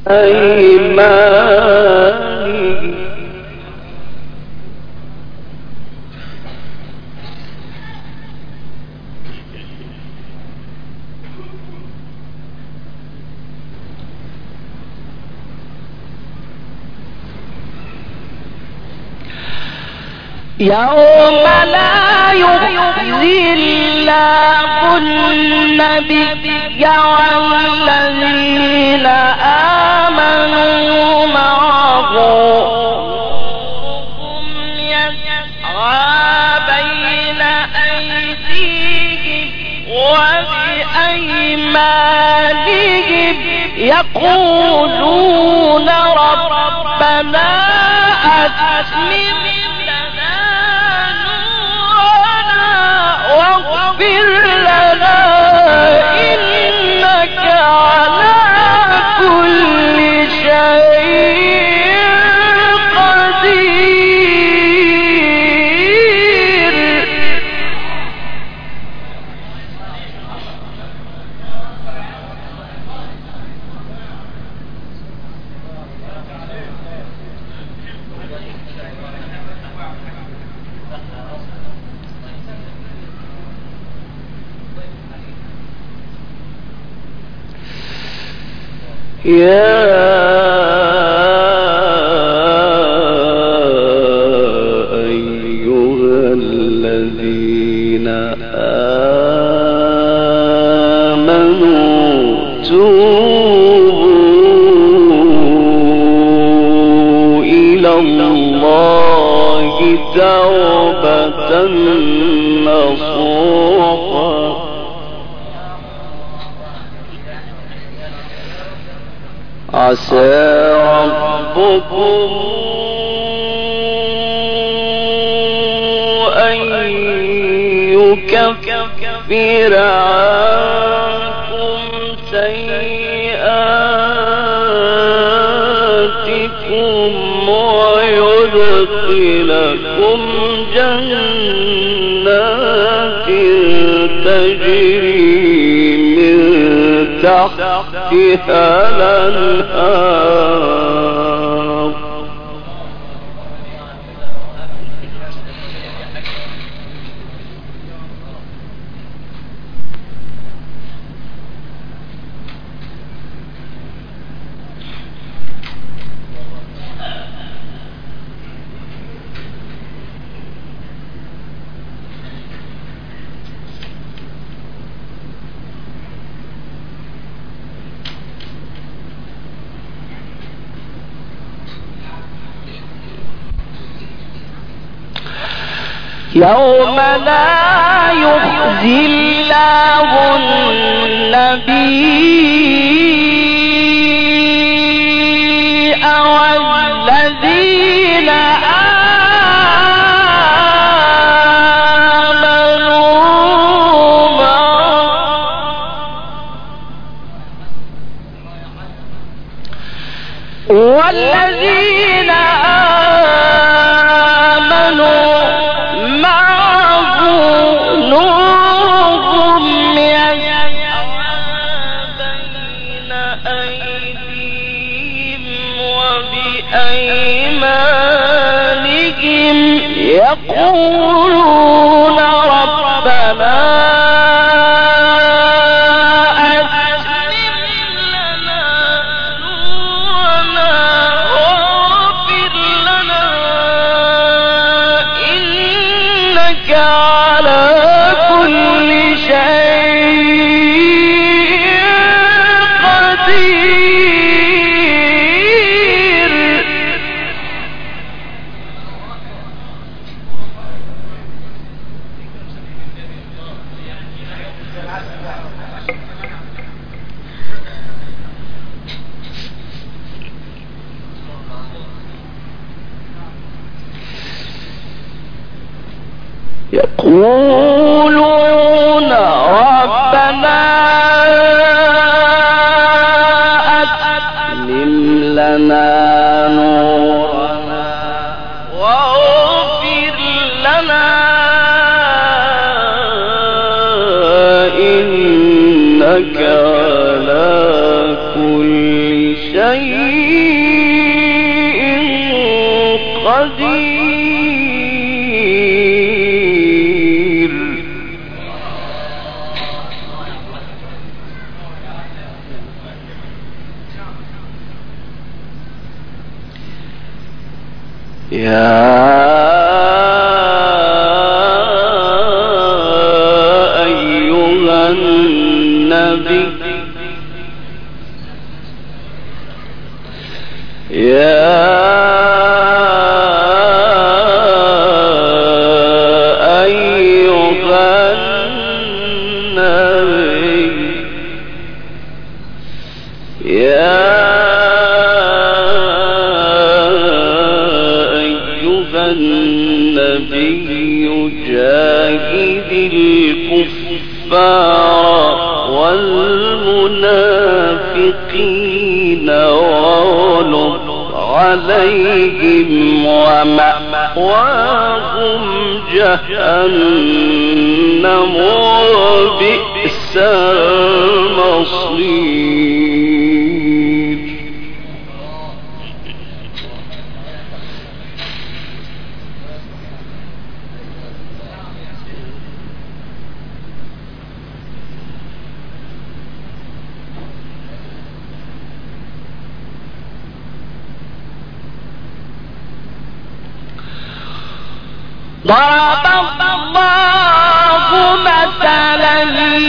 أيمانهم يوم لا يخزي الله النبي والذين آمنوا معه نورهم يسعى بين أيديهم وبأيمانهم يقولون ربنا أتمم واغفر لنا إنك على كل شيء قدير. يا أيها الذين آمنوا توبوا إلى الله توبة نصوحا عسى ربكم أن يكفر عنكم سيئاتكم ويدخلكم جنات تجري من تحتها الأنهار يوم لا يخزي الله النبي والذين آمنوا والذين آمنوا معه نورهم يسعى بين أيديهم وبأيمانهم يقولون ربنا يقولون ربنا أتمم لنا نورنا واغفر لنا إنك على كل شيء أيها النبي جاهد الكفار والمنافقين واغلظ عليهم ومأواهم جهنم وبئس المصير. ضرب الله مثلا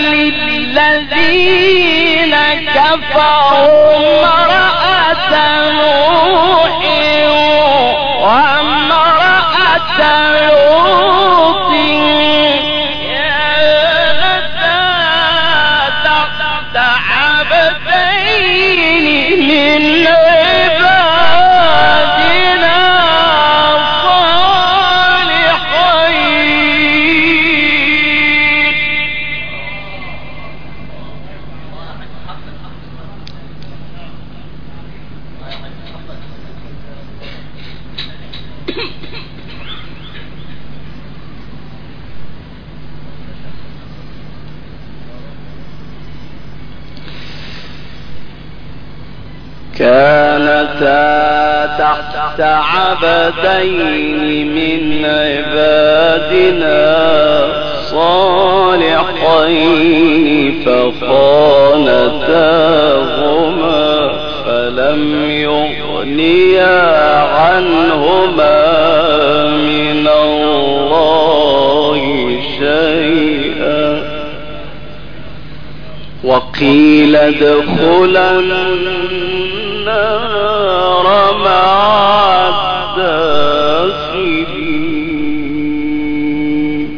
للذين كفروا امرأة نوح وامرأة لوط كانتا تحت عبدين من عبادنا كانتا تحت عبدين من عبادنا صالحين فخانتاهما فلم يغنيا عنهما من الله شيئا وقيل ادخلا النار مع الداخلين.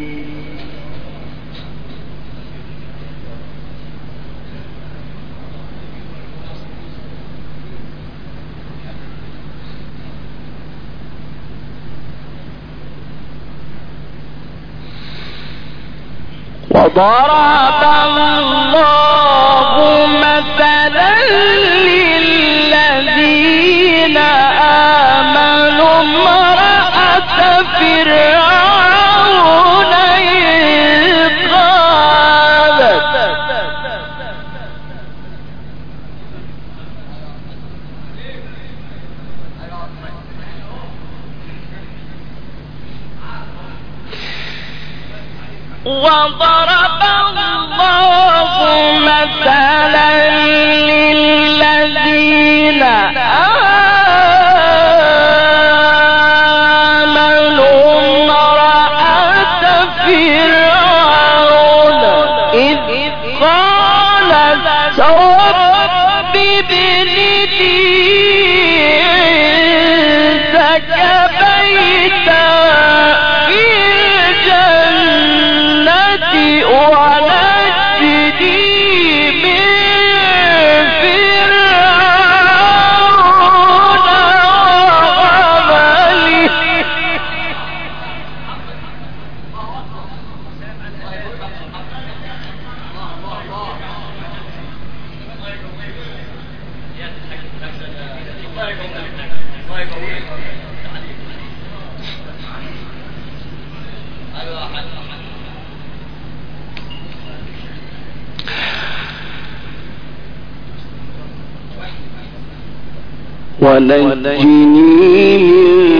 وضرب الله مثلا للذين آمنوا امرأة فرعون إذ قالت وضرب الله مثلا للذين آمنوا امرأة فرعون إذ قالت رب ابن لي عندك بيتا في الجنة ونجني من فرعون وعمله. ونجني من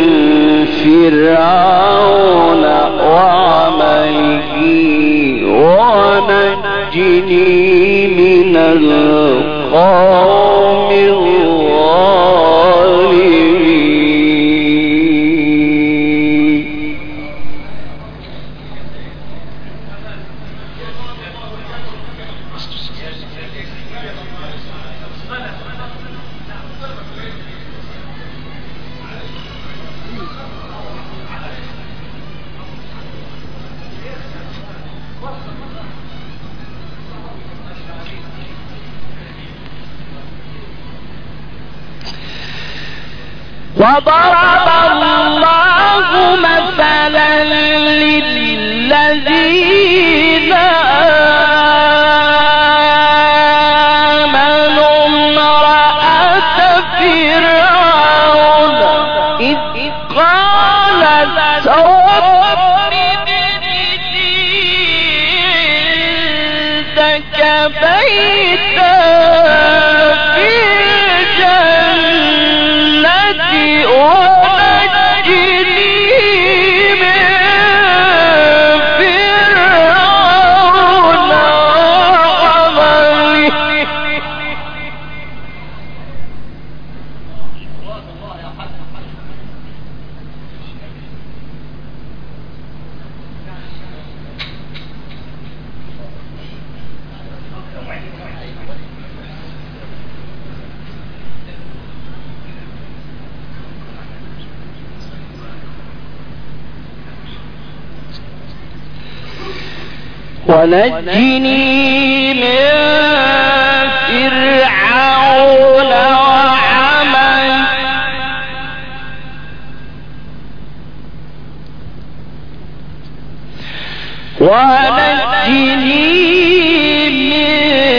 فرعون وعمله ونجني من القوم الظالمين. وضرب الله مثلا للذين آمنوا امرأة فرعون إذ قالت رب ابن لي عندك بيتا في الجنة ونجني من فرعون وعمله. ونجني من فرعون وعمله ونجني من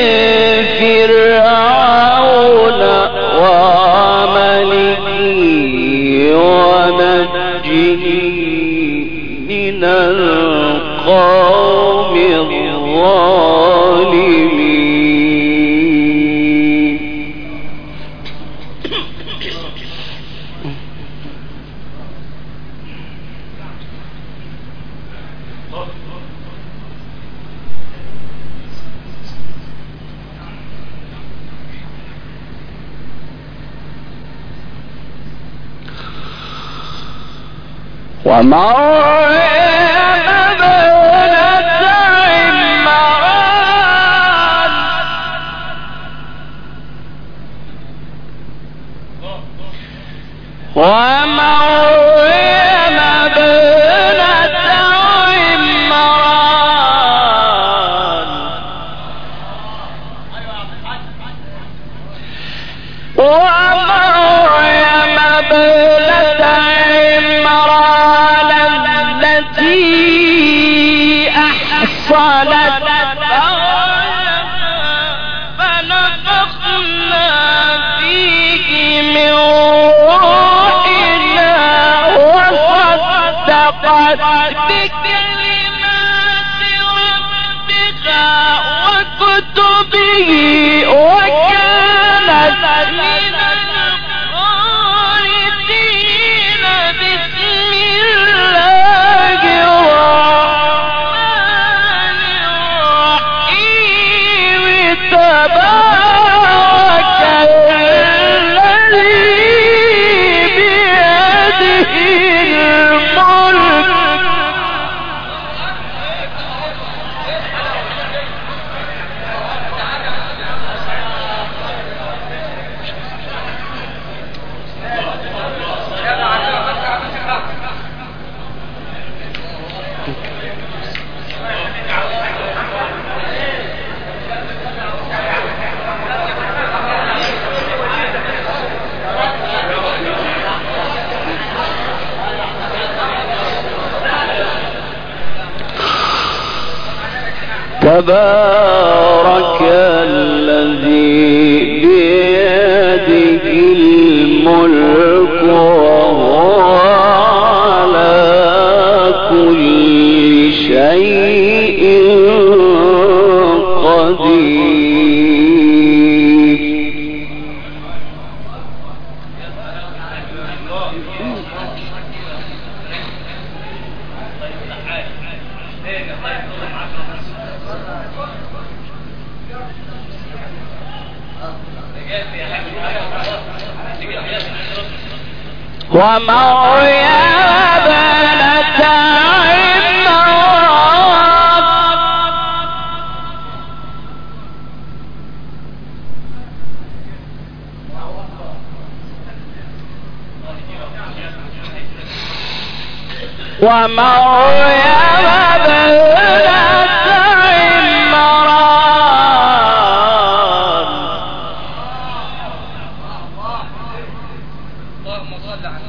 فرعون وعمله ونجني من القوم الظالمين. ومريم ابنة عمران ومريم ابنة عمران ومريم ابنة عمران التي أحصنت فنفخنا فيه من روحنا وصدقت بكلمات ربها وكتبه وكانت من القانتين. بسم الله الرحمن الرحيم. تبارك الذي بيده الملك تبارك الذي بيده الملك وهو على كل شيء قدير. ومريم ابنة عمران ومريم ابنة عمران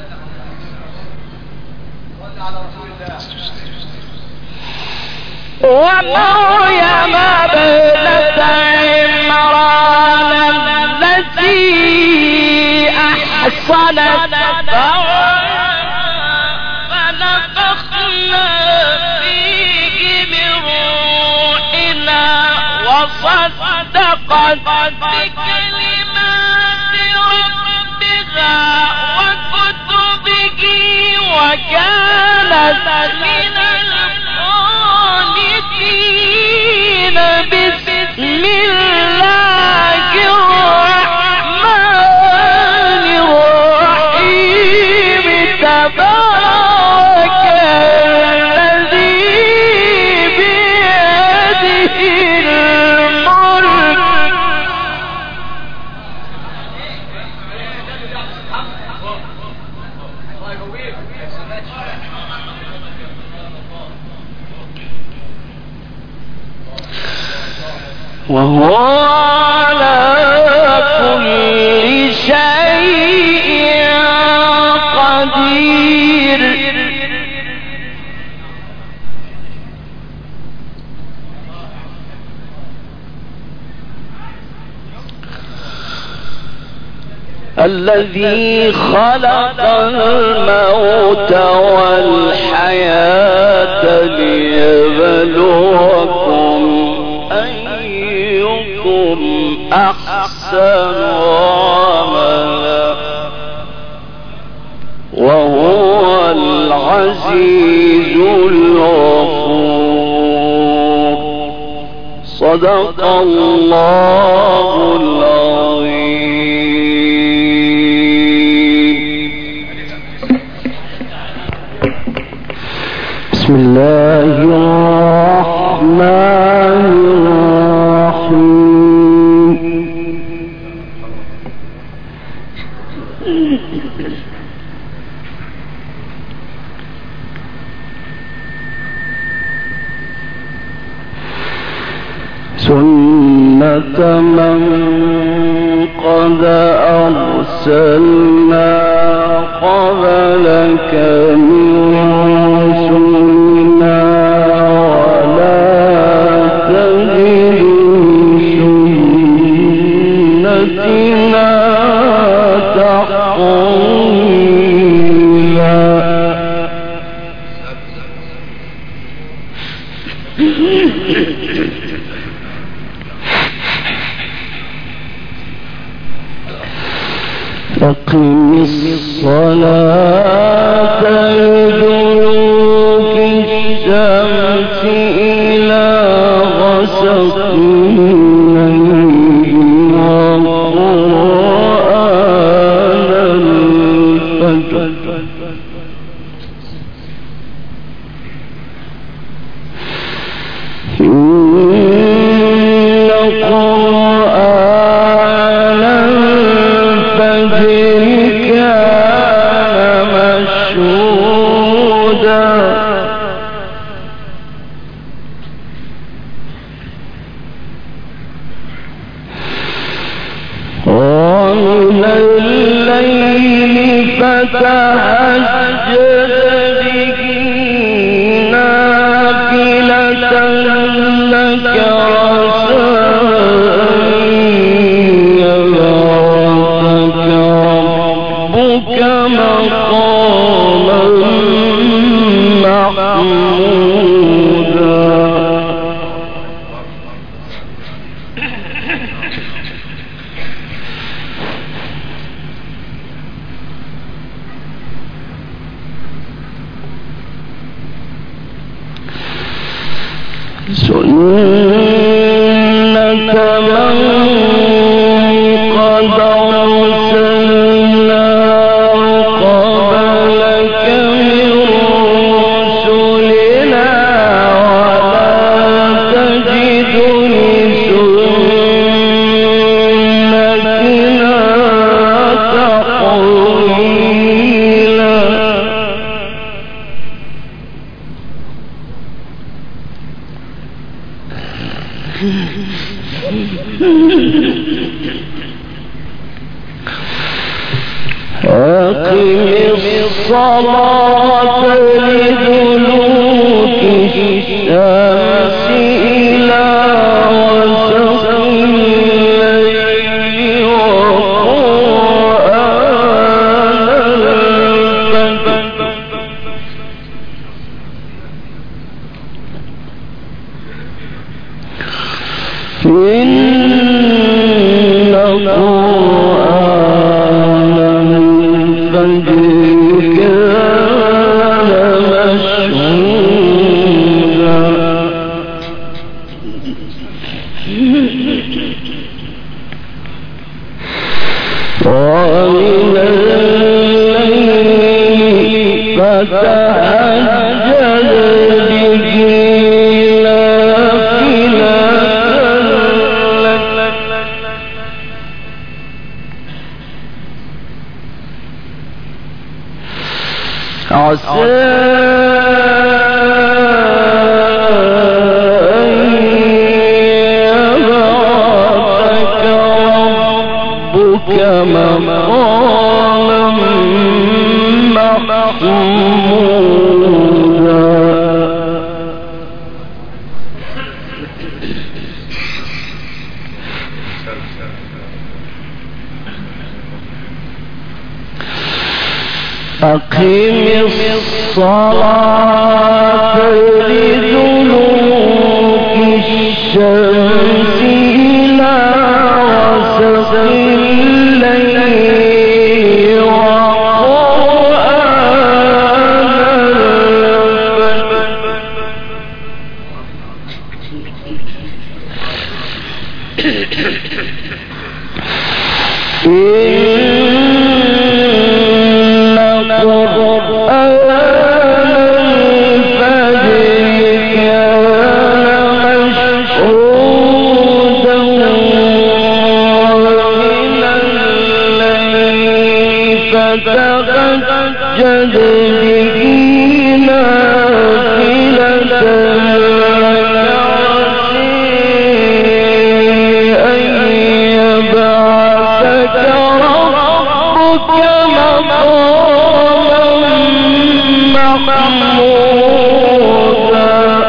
ومريم ابنة عمران التي أحصنت فنفخنا فيه من روحنا وصدقت بكلمات ربها وكتبه وكانت من القانتين. بسم الله الرحمن الرحيم. تبارك الذي بيده الملك وهو على كل شيء قدير. الذي خلق الموت والحياة ليبلوكم أيكم أحسن عملا وهو العزيز الغفور. صدق الله العظيم. بسم الله الرحمن الرحيم. سنة من قد أرسلنا قبلك من رسلنا ولا تجد لسنتنا تحويلا. أقم الصلاة لدلوك الشمس إلى غسق الليل وقرآن الفجر إن قرآن الفجر كان مشهودا. ومن الليل فتهجد به نافلة لك عسى أن يبعثك ربك مقاما محمودا. سنة من قد أرسلنا قبلك من رسلنا ولا تجد لسنتنا تحويلا. أقم الصلاة لدلوك الشمس أقم الصلاة لدلوك الشمس إلى غسق الليل وقرآن فتهجد به نافلة لك أن يبعثك ربك مقاما محمودا.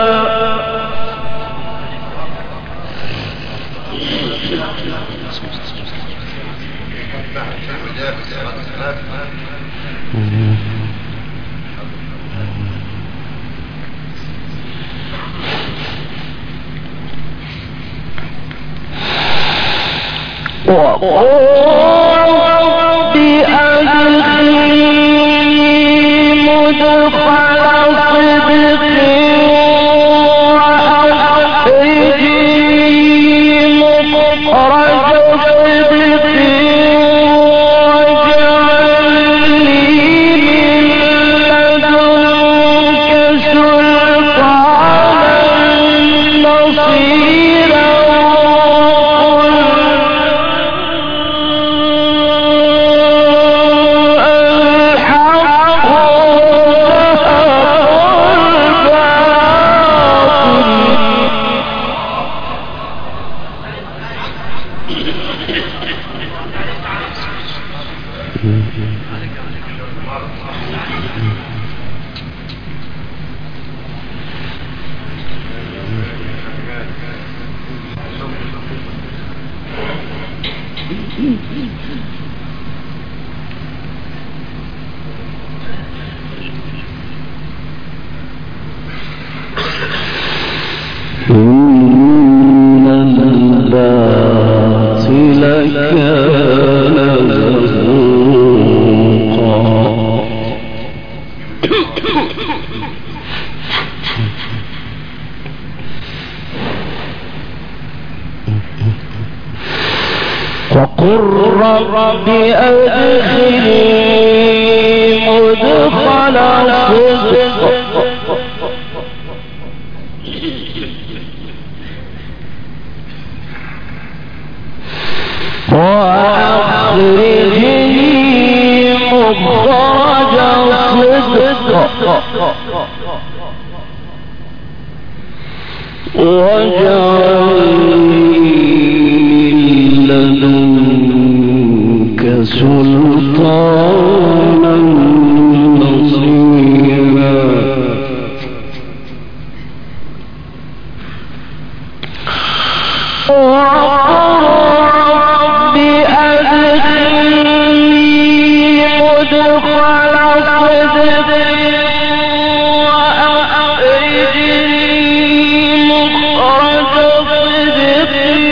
وقل رب أدخلني مدخل صدق وأخرجني مخرج صدق واجعلني من لدنك سلطانا نصيرا. إن الباطل كان زهوقا. وقل رب أدخلني مدخل صدق وأخرجني مخرج صدق واجعلني من لدنك سلطانا نصيرا. وأخرجني مخرج صدق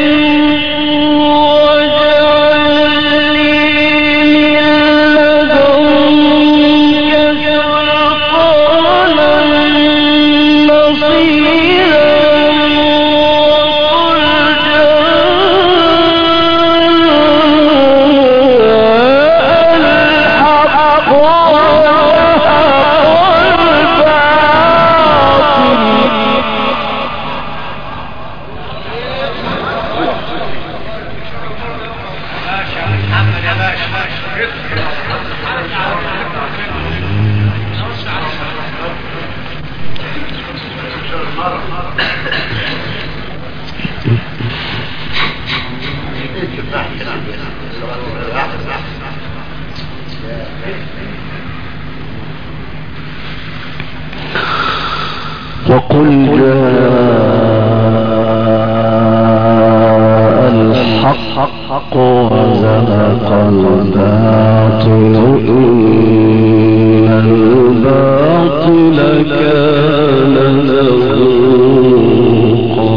جاء الحق وزهق الباطل إن الباطل كان زهوقا.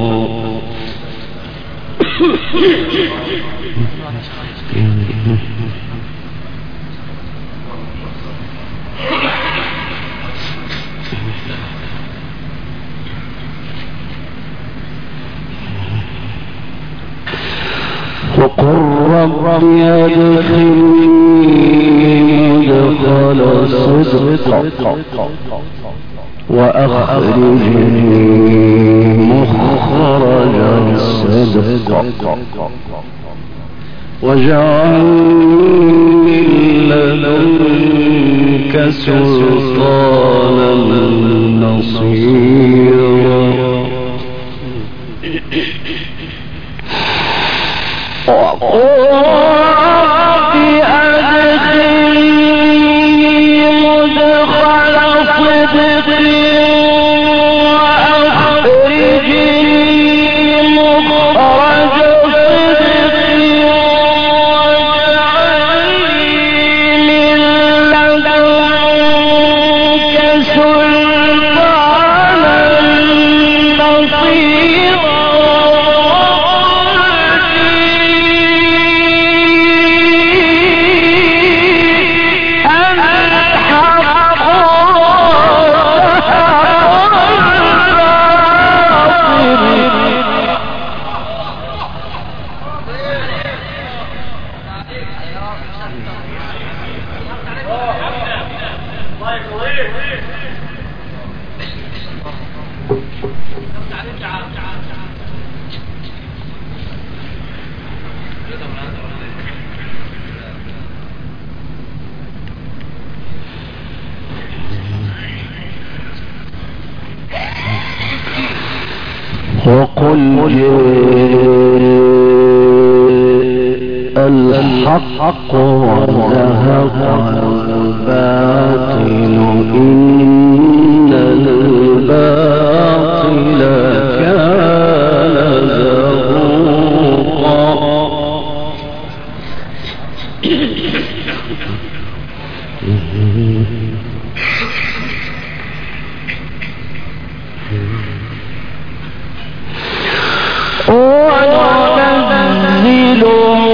وقل رب أدخلني مدخل صدق وأخرجني مخرج صدق واجعل من لدنك سلطانا نصيرا. وقل رب أدخلني مدخل صدق وأخرجني مخرج صدق واجعل من لدنك سلطانا نصيرا. وقل جاء الحق وزهق الباطل إن الباطل كان زهوقا. وننزل